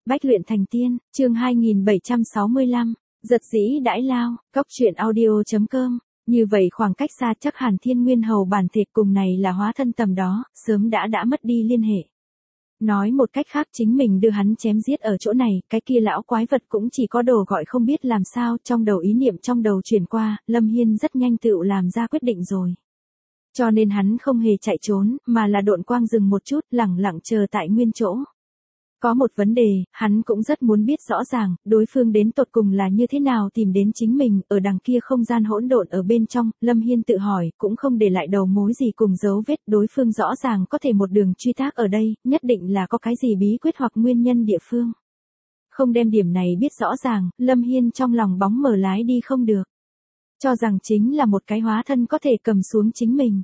Bách luyện thành tiên, chương 2765, giật dĩ đãi lao, cóc truyện audio.com. Như vậy khoảng cách xa chắc hẳn Thiên Nguyên Hầu bản thể cùng này là hóa thân tầm đó, sớm đã mất đi liên hệ. Nói một cách khác chính mình đưa hắn chém giết ở chỗ này, cái kia lão quái vật cũng chỉ có đồ gọi không biết làm sao, trong đầu ý niệm trong đầu chuyển qua, Lâm Hiên rất nhanh tựu làm ra quyết định rồi. Cho nên hắn không hề chạy trốn, mà là độn quang dừng một chút, lẳng lặng chờ tại nguyên chỗ. Có một vấn đề, hắn cũng rất muốn biết rõ ràng, đối phương đến tột cùng là như thế nào tìm đến chính mình, ở đằng kia không gian hỗn độn ở bên trong, Lâm Hiên tự hỏi, cũng không để lại đầu mối gì cùng dấu vết, đối phương rõ ràng có thể một đường truy thác ở đây, nhất định là có cái gì bí quyết hoặc nguyên nhân địa phương. Không đem điểm này biết rõ ràng, Lâm Hiên trong lòng bóng mờ lái đi không được. Cho rằng chính là một cái hóa thân có thể cầm xuống chính mình.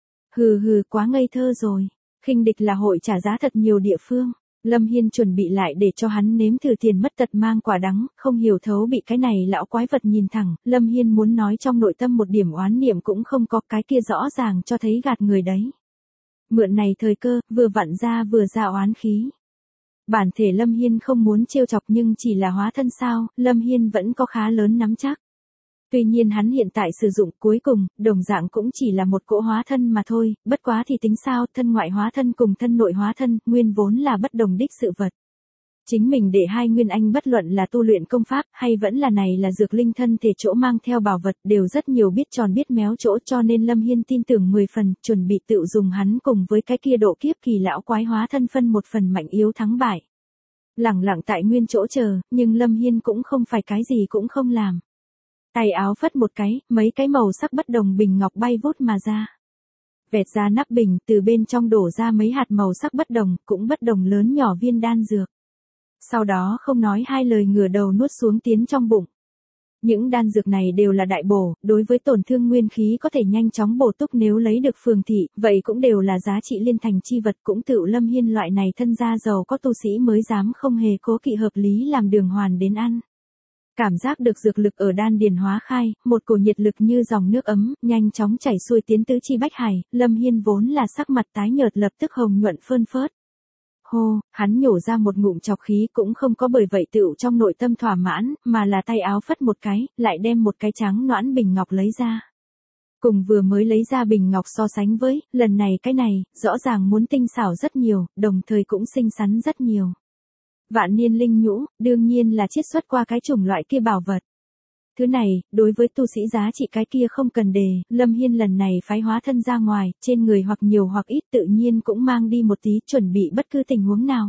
Hừ, quá ngây thơ rồi, khinh địch là hội trả giá thật nhiều địa phương. Lâm Hiên chuẩn bị lại để cho hắn nếm thử tiền mất tật mang quả đắng, không hiểu thấu bị cái này lão quái vật nhìn thẳng, Lâm Hiên muốn nói trong nội tâm một điểm oán niệm cũng không có, cái kia rõ ràng cho thấy gạt người đấy. Mượn này thời cơ, vừa vặn ra vừa ra oán khí. Bản thể Lâm Hiên không muốn trêu chọc nhưng chỉ là hóa thân sao, Lâm Hiên vẫn có khá lớn nắm chắc. Tuy nhiên hắn hiện tại sử dụng cuối cùng, đồng dạng cũng chỉ là một cỗ hóa thân mà thôi, bất quá thì tính sao, thân ngoại hóa thân cùng thân nội hóa thân, nguyên vốn là bất đồng đích sự vật. Chính mình để hai nguyên anh bất luận là tu luyện công pháp, hay vẫn là này là dược linh thân thể chỗ mang theo bảo vật, đều rất nhiều biết tròn biết méo chỗ, cho nên Lâm Hiên tin tưởng 10 phần, chuẩn bị tự dùng hắn cùng với cái kia độ kiếp kỳ lão quái hóa thân phân một phần mạnh yếu thắng bại. Lẳng lặng tại nguyên chỗ chờ, nhưng Lâm Hiên cũng không phải cái gì cũng không làm. Tay áo phất một cái, mấy cái màu sắc bất đồng bình ngọc bay vút mà ra. Vẹt ra nắp bình, từ bên trong đổ ra mấy hạt màu sắc bất đồng, cũng bất đồng lớn nhỏ viên đan dược. Sau đó không nói hai lời ngửa đầu nuốt xuống tiến trong bụng. Những đan dược này đều là đại bổ, đối với tổn thương nguyên khí có thể nhanh chóng bổ túc nếu lấy được phường thị, vậy cũng đều là giá trị liên thành chi vật, cũng tự Lâm Hiên loại này thân gia giàu có tu sĩ mới dám không hề cố kỵ hợp lý làm đường hoàn đến ăn. Cảm giác được dược lực ở đan điền hóa khai, một cổ nhiệt lực như dòng nước ấm, nhanh chóng chảy xuôi tiến tứ chi bách hải, Lâm Hiên vốn là sắc mặt tái nhợt lập tức hồng nhuận phơn phớt. Hô, hắn nhổ ra một ngụm trọc khí cũng không có bởi vậy tựu trong nội tâm thỏa mãn, mà là tay áo phất một cái, lại đem một cái trắng nõn bình ngọc lấy ra. Cùng vừa mới lấy ra bình ngọc so sánh với, lần này cái này, rõ ràng muốn tinh xảo rất nhiều, đồng thời cũng xinh xắn rất nhiều. Vạn niên linh nhũ, đương nhiên là chiết xuất qua cái chủng loại kia bảo vật. Thứ này, đối với tu sĩ giá trị cái kia không cần đề, Lâm Hiên lần này phái hóa thân ra ngoài, trên người hoặc nhiều hoặc ít tự nhiên cũng mang đi một tí, chuẩn bị bất cứ tình huống nào.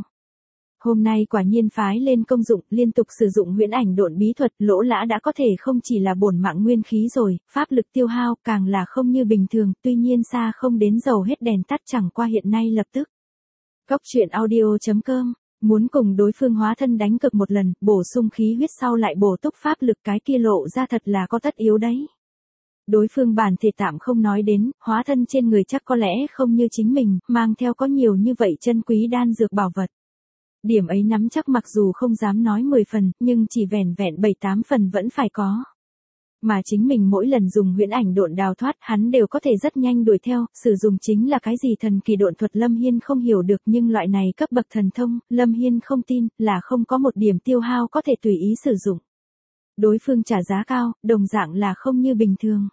Hôm nay quả nhiên phái lên công dụng, liên tục sử dụng huyễn ảnh độn bí thuật, Lỗ Lã đã có thể không chỉ là bổn mạng nguyên khí rồi, pháp lực tiêu hao càng là không như bình thường, tuy nhiên xa không đến dầu hết đèn tắt, chẳng qua hiện nay lập tức. Cóc truyện audio.com. Muốn cùng đối phương hóa thân đánh cực một lần, bổ sung khí huyết sau lại bổ túc pháp lực, cái kia lộ ra thật là có tất yếu đấy. Đối phương bản thể tạm không nói đến, hóa thân trên người chắc có lẽ không như chính mình, mang theo có nhiều như vậy chân quý đan dược bảo vật. Điểm ấy nắm chắc mặc dù không dám nói 10 phần, nhưng chỉ vẻn vẹn 7-8 phần vẫn phải có. Mà chính mình mỗi lần dùng huyễn ảnh độn đào thoát, hắn đều có thể rất nhanh đuổi theo, sử dụng chính là cái gì thần kỳ độn thuật Lâm Hiên không hiểu được, nhưng loại này cấp bậc thần thông, Lâm Hiên không tin, là không có một điểm tiêu hao có thể tùy ý sử dụng. Đối phương trả giá cao, đồng dạng là không như bình thường.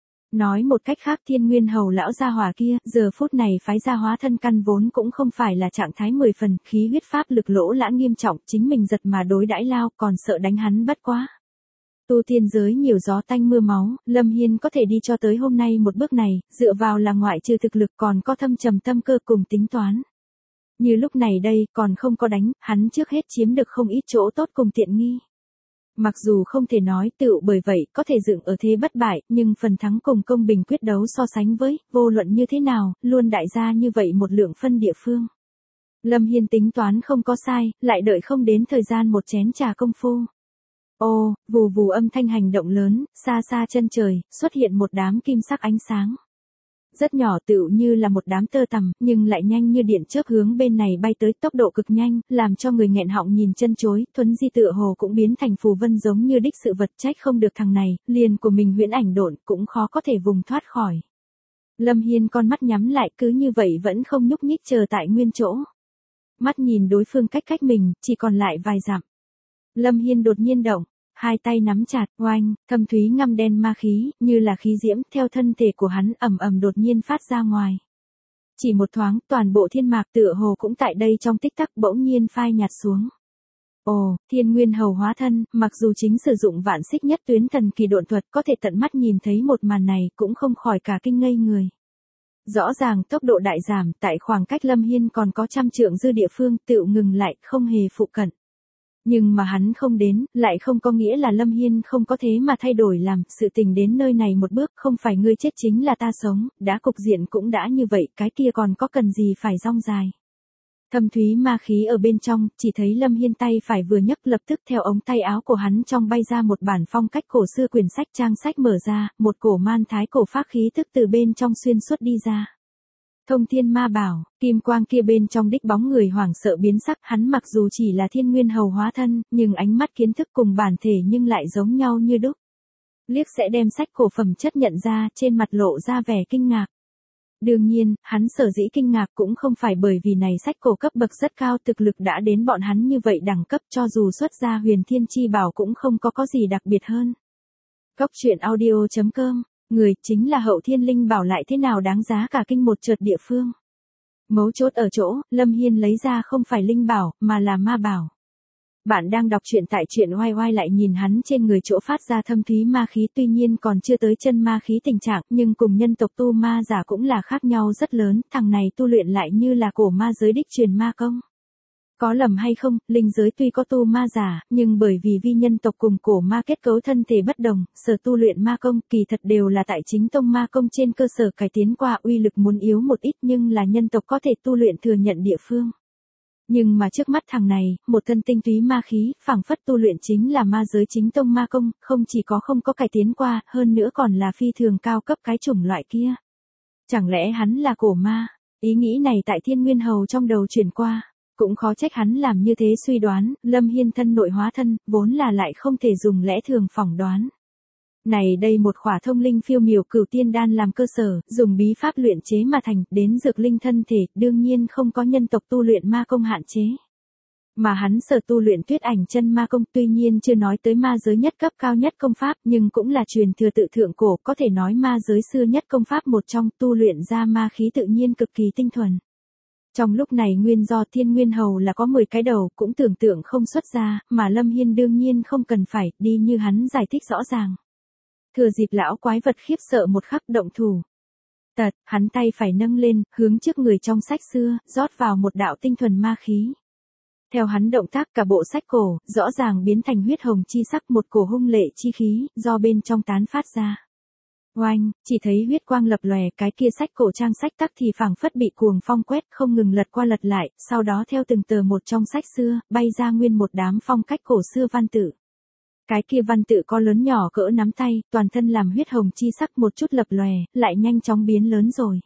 Nói một cách khác Thiên Nguyên Hầu lão gia hỏa kia, giờ phút này phái ra hóa thân căn vốn cũng không phải là trạng thái 10 phần, khí huyết pháp lực Lỗ Lã nghiêm trọng, chính mình giật mà đối đãi lao, còn sợ đánh hắn bất quá. Tu tiên giới nhiều gió tanh mưa máu, Lâm Hiên có thể đi cho tới hôm nay một bước này, dựa vào là ngoại trừ thực lực còn có thâm trầm tâm cơ cùng tính toán. Như lúc này đây, còn không có đánh, hắn trước hết chiếm được không ít chỗ tốt cùng tiện nghi. Mặc dù không thể nói tựu bởi vậy có thể dựng ở thế bất bại, nhưng phần thắng cùng công bình quyết đấu so sánh với, vô luận như thế nào, luôn đại gia như vậy một lượng phân địa phương. Lâm Hiên tính toán không có sai, lại đợi không đến thời gian một chén trà công phu. Ô, vù vù âm thanh hành động lớn, xa xa chân trời, xuất hiện một đám kim sắc ánh sáng. Rất nhỏ tựu như là một đám tơ tằm, nhưng lại nhanh như điện chớp hướng bên này bay tới, tốc độ cực nhanh, làm cho người nghẹn họng nhìn chân chối, thuấn di tựa hồ cũng biến thành phù vân giống như đích sự vật, trách không được thằng này, liền của mình huyễn ảnh độn cũng khó có thể vùng thoát khỏi. Lâm Hiên con mắt nhắm lại cứ như vậy vẫn không nhúc nhích chờ tại nguyên chỗ. Mắt nhìn đối phương cách mình, chỉ còn lại vài dặm. Lâm Hiên đột nhiên động, hai tay nắm chặt, oanh, thâm thúy ngăm đen ma khí, như là khí diễm, theo thân thể của hắn ầm ầm đột nhiên phát ra ngoài. Chỉ một thoáng, toàn bộ thiên mạc tựa hồ cũng tại đây trong tích tắc bỗng nhiên phai nhạt xuống. Ồ, Thiên Nguyên Hầu hóa thân, mặc dù chính sử dụng vạn xích nhất tuyến thần kỳ độn thuật có thể tận mắt nhìn thấy một màn này cũng không khỏi cả kinh ngây người. Rõ ràng tốc độ đại giảm, tại khoảng cách Lâm Hiên còn có trăm trượng dư địa phương tựu ngừng lại, không hề phụ cận. Nhưng mà hắn không đến, lại không có nghĩa là Lâm Hiên không có thế mà thay đổi làm, sự tình đến nơi này một bước, không phải ngươi chết chính là ta sống, đã cục diện cũng đã như vậy, cái kia còn có cần gì phải rong dài. Thâm thúy ma khí ở bên trong, chỉ thấy Lâm Hiên tay phải vừa nhấc lập tức theo ống tay áo của hắn trong bay ra một bản phong cách cổ xưa quyển sách trang sách mở ra, một cổ man thái cổ phác khí tức từ bên trong xuyên suốt đi ra. Thông thiên ma bảo, kim quang kia bên trong đích bóng người hoảng sợ biến sắc, hắn mặc dù chỉ là Thiên Nguyên Hầu hóa thân, nhưng ánh mắt kiến thức cùng bản thể nhưng lại giống nhau như đúc. Liếc sẽ đem sách cổ phẩm chất nhận ra, trên mặt lộ ra vẻ kinh ngạc. Đương nhiên, hắn sở dĩ kinh ngạc cũng không phải bởi vì này sách cổ cấp bậc rất cao, thực lực đã đến bọn hắn như vậy đẳng cấp, cho dù xuất ra huyền thiên chi bảo cũng không có gì đặc biệt hơn. Cốc truyện audio.com, người chính là Hậu Thiên Linh bảo lại thế nào đáng giá cả kinh một chợt địa phương. Mấu chốt ở chỗ, Lâm Hiên lấy ra không phải linh bảo, mà là ma bảo. Bạn đang đọc truyện tại truyện oai oai, lại nhìn hắn trên người chỗ phát ra thâm thúy ma khí, tuy nhiên còn chưa tới chân ma khí tình trạng, nhưng cùng nhân tộc tu ma giả cũng là khác nhau rất lớn, thằng này tu luyện lại như là cổ ma giới đích truyền ma công. Có lầm hay không, linh giới tuy có tu ma giả, nhưng bởi vì vi nhân tộc cùng cổ ma kết cấu thân thể bất đồng, sở tu luyện ma công kỳ thật đều là tại chính tông ma công trên cơ sở cải tiến qua, uy lực muốn yếu một ít nhưng là nhân tộc có thể tu luyện thừa nhận địa phương. Nhưng mà trước mắt thằng này, một thân tinh túy ma khí, phảng phất tu luyện chính là ma giới chính tông ma công, không chỉ có không có cải tiến qua, hơn nữa còn là phi thường cao cấp cái chủng loại kia. Chẳng lẽ hắn là cổ ma? Ý nghĩ này tại Thiên Nguyên Hầu trong đầu chuyển qua. Cũng khó trách hắn làm như thế suy đoán, Lâm Hiên thân nội hóa thân, vốn là lại không thể dùng lẽ thường phỏng đoán. Này đây một khỏa thông linh phiêu miểu cửu tiên đan làm cơ sở, dùng bí pháp luyện chế mà thành, đến dược linh thân thể, đương nhiên không có nhân tộc tu luyện ma công hạn chế. Mà hắn sở tu luyện Tuyết Ảnh chân ma công, tuy nhiên chưa nói tới ma giới nhất cấp cao nhất công pháp, nhưng cũng là truyền thừa tự thượng cổ, có thể nói ma giới xưa nhất công pháp một trong, tu luyện ra ma khí tự nhiên cực kỳ tinh thuần. Trong lúc này nguyên do Thiên Nguyên Hầu là có 10 cái đầu, cũng tưởng tượng không xuất ra, mà Lâm Hiên đương nhiên không cần phải, đi như hắn giải thích rõ ràng. Thừa dịp lão quái vật khiếp sợ một khắc động thủ. Tật, hắn tay phải nâng lên, hướng trước người trong sách xưa, rót vào một đạo tinh thuần ma khí. Theo hắn động tác cả bộ sách cổ, rõ ràng biến thành huyết hồng chi sắc, một cổ hung lệ chi khí, do bên trong tán phát ra. Oanh, chỉ thấy huyết quang lập lòe, cái kia sách cổ trang sách tắc thì phảng phất bị cuồng phong quét, không ngừng lật qua lật lại, sau đó theo từng tờ một trong sách xưa, bay ra nguyên một đám phong cách cổ xưa văn tự. Cái kia văn tự có lớn nhỏ cỡ nắm tay, toàn thân làm huyết hồng chi sắc, một chút lập lòe, lại nhanh chóng biến lớn rồi.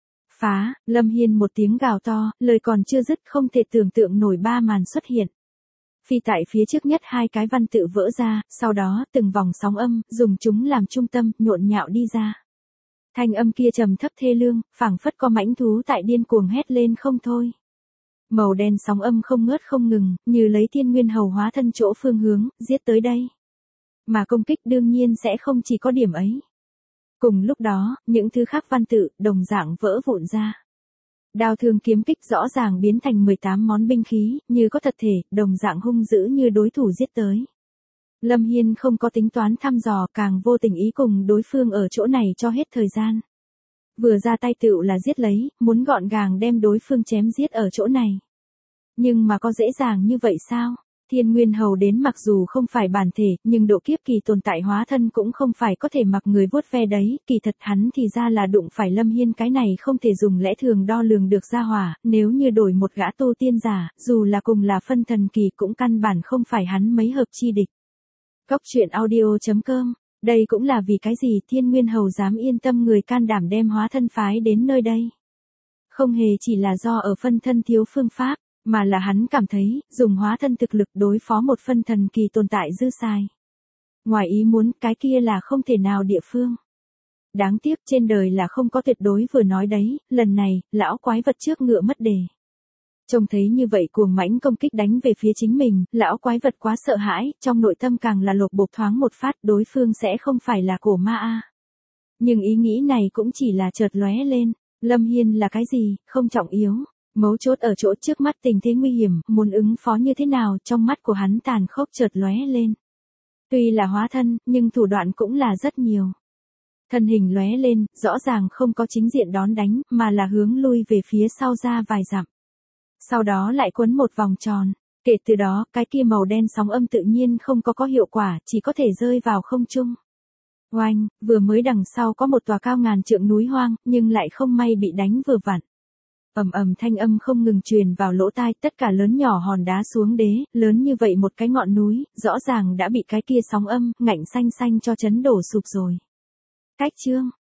Phá, Lâm Hiên một tiếng gào to, lời còn chưa dứt, không thể tưởng tượng nổi ba màn xuất hiện. Phi tại phía trước nhất hai cái văn tự vỡ ra, sau đó từng vòng sóng âm, dùng chúng làm trung tâm, nhộn nhạo đi ra. Thanh âm kia trầm thấp thê lương, phảng phất có mãnh thú tại điên cuồng hét lên không thôi. Màu đen sóng âm không ngớt không ngừng, như lấy Thiên Nguyên Hầu hóa thân chỗ phương hướng, giết tới đây. Mà công kích đương nhiên sẽ không chỉ có điểm ấy. Cùng lúc đó, những thứ khác văn tự, đồng dạng vỡ vụn ra. Đao thương kiếm kích rõ ràng biến thành 18 món binh khí, như có thật thể, đồng dạng hung dữ như đối thủ giết tới. Lâm Hiên không có tính toán thăm dò, càng vô tình ý cùng đối phương ở chỗ này cho hết thời gian. Vừa ra tay tựu là giết lấy, muốn gọn gàng đem đối phương chém giết ở chỗ này. Nhưng mà có dễ dàng như vậy sao? Thiên Nguyên Hầu đến mặc dù không phải bản thể, nhưng độ kiếp kỳ tồn tại hóa thân cũng không phải có thể mặc người vuốt ve đấy, kỳ thật hắn thì ra là đụng phải Lâm Hiên cái này không thể dùng lẽ thường đo lường được ra hỏa, nếu như đổi một gã tu tiên giả, dù là cùng là phân thần kỳ cũng căn bản không phải hắn mấy hợp chi địch. Cốc truyện audio.com, đây cũng là vì cái gì Thiên Nguyên Hầu dám yên tâm người can đảm đem hóa thân phái đến nơi đây. Không hề chỉ là do ở phân thân thiếu phương pháp, mà là hắn cảm thấy, dùng hóa thân thực lực đối phó một phân thần kỳ tồn tại dư xài. Ngoài ý muốn, cái kia là không thể nào địa phương. Đáng tiếc trên đời là không có tuyệt đối vừa nói đấy, lần này, lão quái vật trước ngựa mất đề. Trông thấy như vậy cuồng mãnh công kích đánh về phía chính mình, lão quái vật quá sợ hãi, trong nội tâm càng là lột bột thoáng một phát đối phương sẽ không phải là cổ ma a. Nhưng ý nghĩ này cũng chỉ là chợt lóe lên, Lâm Hiên là cái gì, không trọng yếu. Mấu chốt ở chỗ trước mắt tình thế nguy hiểm, muốn ứng phó như thế nào trong mắt của hắn tàn khốc chợt lóe lên. Tuy là hóa thân, nhưng thủ đoạn cũng là rất nhiều. Thân hình lóe lên, rõ ràng không có chính diện đón đánh, mà là hướng lui về phía sau ra vài dặm. Sau đó lại quấn một vòng tròn. Kể từ đó, cái kia màu đen sóng âm tự nhiên không có hiệu quả, chỉ có thể rơi vào không trung. Oanh, vừa mới đằng sau có một tòa cao ngàn trượng núi hoang, nhưng lại không may bị đánh vừa vặn. Ầm ầm thanh âm không ngừng truyền vào lỗ tai, tất cả lớn nhỏ hòn đá xuống đế, lớn như vậy một cái ngọn núi, rõ ràng đã bị cái kia sóng âm, ngạnh xanh xanh cho chấn đổ sụp rồi. Cách chương